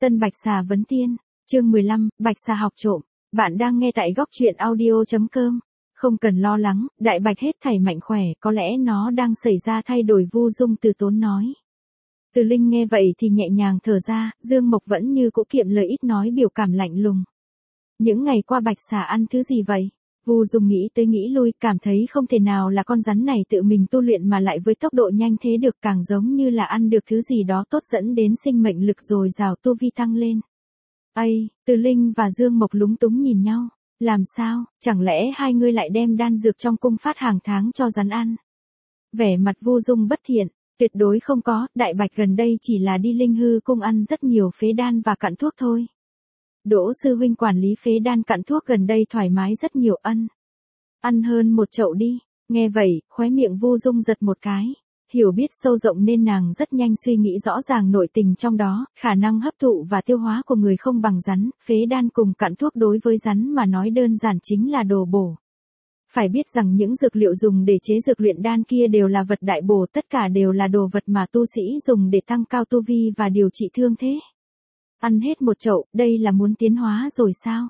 Tân Bạch Xà vấn tiên, chương 15, Bạch Xà học trộm. Bạn đang nghe tại góc truyện audio.com. Không cần lo lắng, Đại Bạch hết thảy mạnh khỏe, có lẽ nó đang xảy ra thay đổi. Vu Dung từ tốn nói. Từ Linh nghe vậy thì nhẹ nhàng thở ra, Dương Mộc vẫn như cũ kiệm lời ít nói, biểu cảm lạnh lùng. Những ngày qua Bạch Xà ăn thứ gì vậy? Vu Dung nghĩ tới nghĩ lui, cảm thấy không thể nào là con rắn này tự mình tu luyện mà lại với tốc độ nhanh thế được, càng giống như là ăn được thứ gì đó tốt dẫn đến sinh mệnh lực dồi dào, tu vi tăng lên. Ây, Từ Linh và Dương Mộc lúng túng nhìn nhau. Làm sao, chẳng lẽ hai người lại đem đan dược trong cung phát hàng tháng cho rắn ăn? Vẻ mặt Vu Dung bất thiện, tuyệt đối không có, Đại Bạch gần đây chỉ là đi Linh Hư cung ăn rất nhiều phế đan và cặn thuốc thôi. Đỗ sư huynh quản lý phế đan cặn thuốc gần đây thoải mái rất nhiều, ăn hơn một chậu đi. Nghe vậy, khóe miệng Vu Dung giật một cái. Hiểu biết sâu rộng nên nàng rất nhanh suy nghĩ rõ ràng nội tình trong đó, khả năng hấp thụ và tiêu hóa của người không bằng rắn, phế đan cùng cặn thuốc đối với rắn mà nói đơn giản chính là đồ bổ. Phải biết rằng những dược liệu dùng để chế dược luyện đan kia đều là vật đại bổ, tất cả đều là đồ vật mà tu sĩ dùng để tăng cao tu vi và điều trị thương thế. Ăn hết một chậu, đây là muốn tiến hóa rồi sao?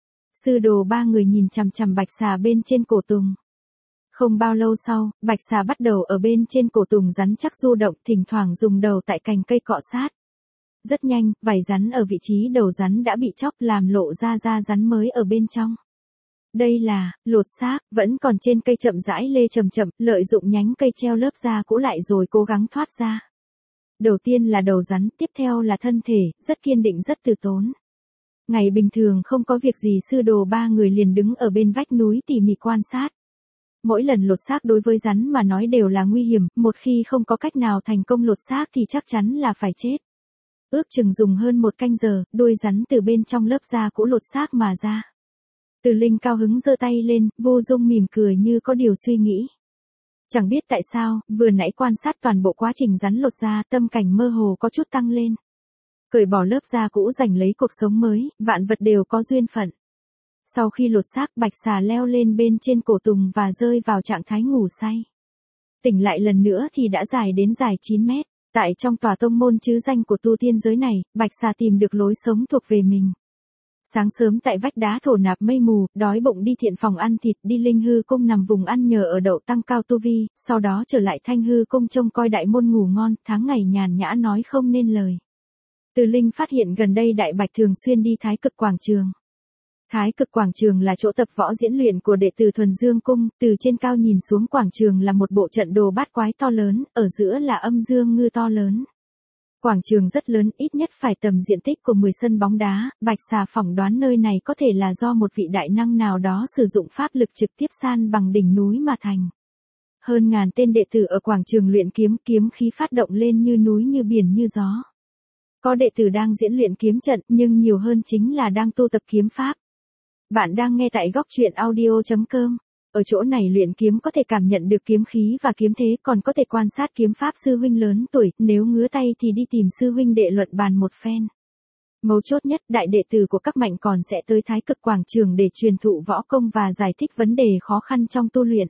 Sư đồ ba người nhìn chằm chằm Bạch Xà bên trên cổ tùng. Không bao lâu sau, Bạch Xà bắt đầu ở bên trên cổ tùng rắn chắc du động, thỉnh thoảng dùng đầu tại cành cây cọ sát. Rất nhanh, vảy rắn ở vị trí đầu rắn đã bị chóc làm lộ ra da rắn mới ở bên trong. Đây là lột xác, vẫn còn trên cây chậm rãi lê chậm chậm, lợi dụng nhánh cây treo lớp da cũ lại rồi cố gắng thoát ra. Đầu tiên là đầu rắn, tiếp theo là thân thể, rất kiên định rất từ tốn. Ngày bình thường không có việc gì, sư đồ ba người liền đứng ở bên vách núi tỉ mỉ quan sát. Mỗi lần lột xác đối với rắn mà nói đều là nguy hiểm, một khi không có cách nào thành công lột xác thì chắc chắn là phải chết. Ước chừng dùng hơn một canh giờ, đuôi rắn từ bên trong lớp da cũ lột xác mà ra. Từ Linh cao hứng giơ tay lên, Vu Dung mỉm cười như có điều suy nghĩ. Chẳng biết tại sao, vừa nãy quan sát toàn bộ quá trình rắn lột da, tâm cảnh mơ hồ có chút tăng lên. Cởi bỏ lớp da cũ giành lấy cuộc sống mới, vạn vật đều có duyên phận. Sau khi lột xác, Bạch Xà leo lên bên trên cổ tùng và rơi vào trạng thái ngủ say. Tỉnh lại lần nữa thì đã dài đến dài 9 mét. Tại trong tòa tông môn chứ danh của tu tiên giới này, Bạch Xà tìm được lối sống thuộc về mình. Sáng sớm tại vách đá thổ nạp mây mù, đói bụng đi thiện phòng ăn thịt, đi Linh Hư cung nằm vùng ăn nhờ ở đậu tăng cao tu vi, sau đó trở lại Thanh Hư cung trông coi đại môn ngủ ngon, tháng ngày nhàn nhã nói không nên lời. Từ Linh phát hiện gần đây Đại Bạch thường xuyên đi Thái Cực Quảng Trường. Thái Cực Quảng Trường là chỗ tập võ diễn luyện của đệ tử Thuần Dương Cung, từ trên cao nhìn xuống quảng trường là một bộ trận đồ bát quái to lớn, ở giữa là âm dương ngư to lớn. Quảng trường rất lớn, ít nhất phải tầm diện tích của 10 sân bóng đá, Bạch Xà phỏng đoán nơi này có thể là do một vị đại năng nào đó sử dụng pháp lực trực tiếp san bằng đỉnh núi mà thành. Hơn ngàn tên đệ tử ở quảng trường luyện kiếm, kiếm khí phát động lên như núi như biển như gió. Có đệ tử đang diễn luyện kiếm trận, nhưng nhiều hơn chính là đang tu tập kiếm pháp. Bạn đang nghe tại góc truyện audio.com. Ở chỗ này luyện kiếm có thể cảm nhận được kiếm khí và kiếm thế, còn có thể quan sát kiếm pháp sư huynh lớn tuổi, nếu ngứa tay thì đi tìm sư huynh đệ luận bàn một phen. Mấu chốt nhất, đại đệ tử của các mạnh còn sẽ tới Thái Cực Quảng Trường để truyền thụ võ công và giải thích vấn đề khó khăn trong tu luyện.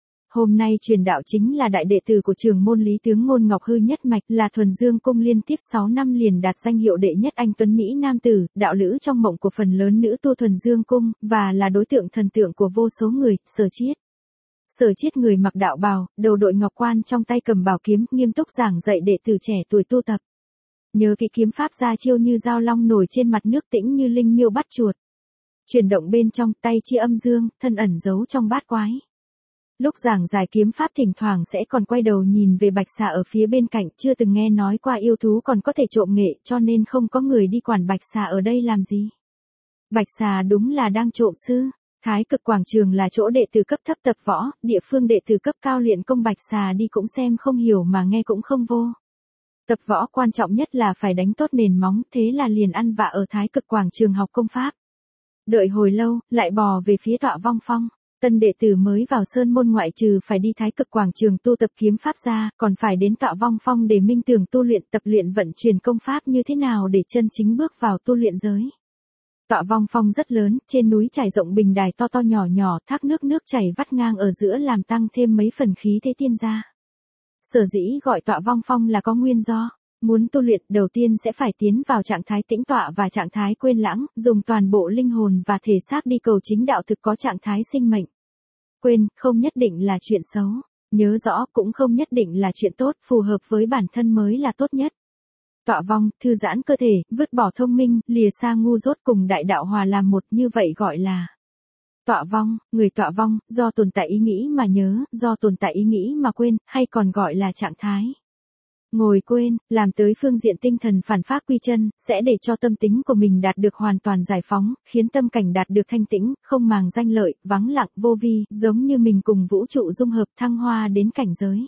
Hôm nay truyền đạo chính là đại đệ tử của trưởng môn Lý Tướng Ngôn Ngọc Hư nhất mạch, là Thuần Dương Cung liên tiếp 6 năm liền đạt danh hiệu đệ nhất anh tuấn Mỹ nam tử, đạo lữ trong mộng của phần lớn nữ tu Thuần Dương Cung, và là đối tượng thần tượng của vô số người, Sở Chiết. Sở Chiết người mặc đạo bào, đầu đội ngọc quan, trong tay cầm bảo kiếm, nghiêm túc giảng dạy đệ tử trẻ tuổi tu tập. Nhớ kỹ kiếm pháp ra chiêu như dao long nổi trên mặt nước, tĩnh như linh miêu bắt chuột. Chuyển động bên trong, tay chia âm dương, thân ẩn giấu trong bát quái. Lúc giảng giải kiếm pháp thỉnh thoảng sẽ còn quay đầu nhìn về Bạch Xà ở phía bên cạnh, chưa từng nghe nói qua yêu thú còn có thể trộm nghệ, cho nên không có người đi quản Bạch Xà ở đây làm gì. Bạch Xà đúng là đang trộm sư. Thái Cực Quảng Trường là chỗ đệ tử cấp thấp tập võ, địa phương đệ tử cấp cao luyện công, Bạch Xà đi cũng xem không hiểu mà nghe cũng không vô. Tập võ quan trọng nhất là phải đánh tốt nền móng, thế là liền ăn vạ ở Thái Cực Quảng Trường học công pháp. Đợi hồi lâu, lại bò về phía Tọa Vong Phong. Tân đệ tử mới vào sơn môn ngoại trừ phải đi Thái Cực Quảng Trường tu tập kiếm pháp ra, còn phải đến Tọa Vong Phong để minh tưởng tu luyện, tập luyện vận chuyển công pháp như thế nào để chân chính bước vào tu luyện giới. Tọa Vong Phong rất lớn, trên núi trải rộng bình đài to to nhỏ nhỏ, thác nước chảy vắt ngang ở giữa làm tăng thêm mấy phần khí thế tiên gia. Sở dĩ gọi Tọa Vong Phong là có nguyên do. Muốn tu luyện, đầu tiên sẽ phải tiến vào trạng thái tĩnh tọa và trạng thái quên lãng, dùng toàn bộ linh hồn và thể xác đi cầu chính đạo thực có trạng thái sinh mệnh. Quên, không nhất định là chuyện xấu. Nhớ rõ, cũng không nhất định là chuyện tốt, phù hợp với bản thân mới là tốt nhất. Tọa vong, thư giãn cơ thể, vứt bỏ thông minh, lìa xa ngu dốt cùng đại đạo hòa làm một, như vậy gọi là tọa vong. Người tọa vong, do tồn tại ý nghĩ mà nhớ, do tồn tại ý nghĩ mà quên, hay còn gọi là trạng thái ngồi quên, làm tới phương diện tinh thần phản pháp quy chân, sẽ để cho tâm tính của mình đạt được hoàn toàn giải phóng, khiến tâm cảnh đạt được thanh tĩnh, không màng danh lợi, vắng lặng, vô vi, giống như mình cùng vũ trụ dung hợp thăng hoa đến cảnh giới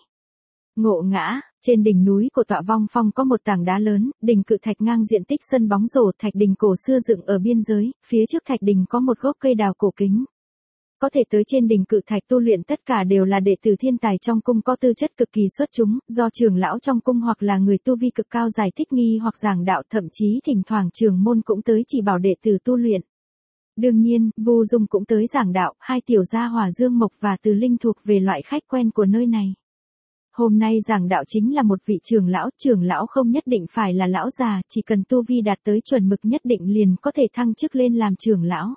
ngộ ngã. Trên đỉnh núi của tọa vong phong có một tảng đá lớn, đỉnh cự thạch ngang diện tích sân bóng rổ, thạch đỉnh cổ xưa dựng ở biên giới, phía trước thạch đỉnh có một gốc cây đào cổ kính. Có thể tới trên đỉnh cự thạch tu luyện tất cả đều là đệ tử thiên tài trong cung có tư chất cực kỳ xuất chúng, do trưởng lão trong cung hoặc là người tu vi cực cao giải thích nghi hoặc giảng đạo, thậm chí thỉnh thoảng trưởng môn cũng tới chỉ bảo đệ tử tu luyện. Đương nhiên, Vu Dung cũng tới giảng đạo, hai tiểu gia Hỏa Dương Mộc và Từ Linh thuộc về loại khách quen của nơi này. Hôm nay giảng đạo chính là một vị trưởng lão không nhất định phải là lão già, chỉ cần tu vi đạt tới chuẩn mực nhất định liền có thể thăng chức lên làm trưởng lão.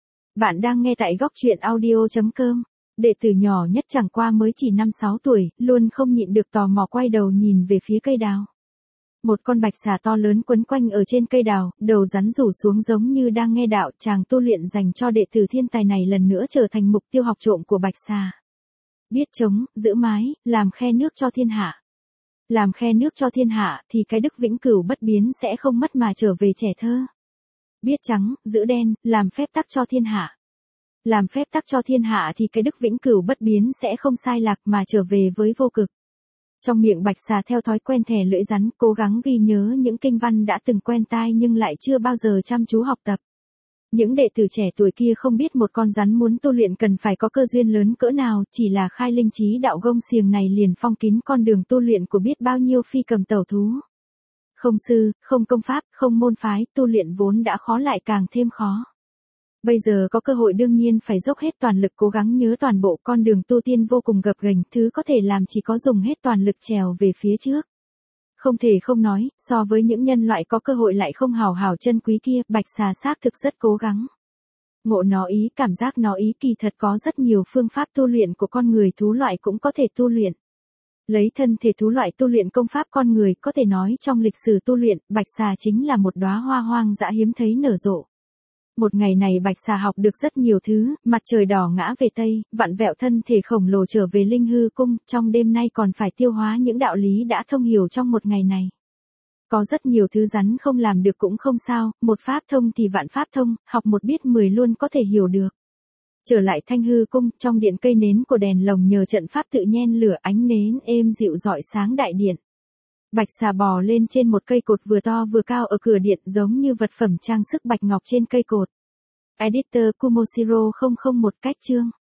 Bạn đang nghe tại góc truyện audio.com. Đệ tử nhỏ nhất chẳng qua mới chỉ 5-6 tuổi, luôn không nhịn được tò mò quay đầu nhìn về phía cây đào. Một con bạch xà to lớn quấn quanh ở trên cây đào, đầu rắn rủ xuống giống như đang nghe đạo. Chàng tu luyện dành cho đệ tử thiên tài này lần nữa trở thành mục tiêu học trộm của bạch xà. Biết chống, giữ mái, làm khe nước cho thiên hạ. Làm khe nước cho thiên hạ thì cái đức vĩnh cửu bất biến sẽ không mất mà trở về trẻ thơ. Biết trắng, giữ đen, làm phép tắc cho thiên hạ. Làm phép tắc cho thiên hạ thì cái đức vĩnh cửu bất biến sẽ không sai lạc mà trở về với vô cực. Trong miệng bạch xà theo thói quen thè lưỡi rắn, cố gắng ghi nhớ những kinh văn đã từng quen tai nhưng lại chưa bao giờ chăm chú học tập. Những đệ tử trẻ tuổi kia không biết một con rắn muốn tu luyện cần phải có cơ duyên lớn cỡ nào, chỉ là khai linh trí đạo gông xiềng này liền phong kín con đường tu luyện của biết bao nhiêu phi cầm tẩu thú. Không sư, không công pháp, không môn phái, tu luyện vốn đã khó lại càng thêm khó. Bây giờ có cơ hội đương nhiên phải dốc hết toàn lực cố gắng nhớ toàn bộ con đường tu tiên vô cùng gập ghềnh, thứ có thể làm chỉ có dùng hết toàn lực trèo về phía trước. Không thể không nói, so với những nhân loại có cơ hội lại không hào hào chân quý kia, bạch xà xác thực rất cố gắng. Ngộ nó ý, cảm giác nó ý, kỳ thật có rất nhiều phương pháp tu luyện của con người thú loại cũng có thể tu luyện. Lấy thân thể thú loại tu luyện công pháp con người, có thể nói trong lịch sử tu luyện, bạch xà chính là một đóa hoa hoang dã hiếm thấy nở rộ. Một ngày này bạch xà học được rất nhiều thứ, mặt trời đỏ ngã về Tây, vặn vẹo thân thể khổng lồ trở về linh hư cung, trong đêm nay còn phải tiêu hóa những đạo lý đã thông hiểu trong một ngày này. Có rất nhiều thứ rắn không làm được cũng không sao, một pháp thông thì vạn pháp thông, học một biết 10 luôn có thể hiểu được. Trở lại thanh hư cung, trong điện cây nến của đèn lồng nhờ trận pháp tự nhen lửa, ánh nến êm dịu rọi sáng đại điện. Bạch xà bò lên trên một cây cột vừa to vừa cao ở cửa điện giống như vật phẩm trang sức bạch ngọc trên cây cột. Editor Kumoshiro 001 cách chương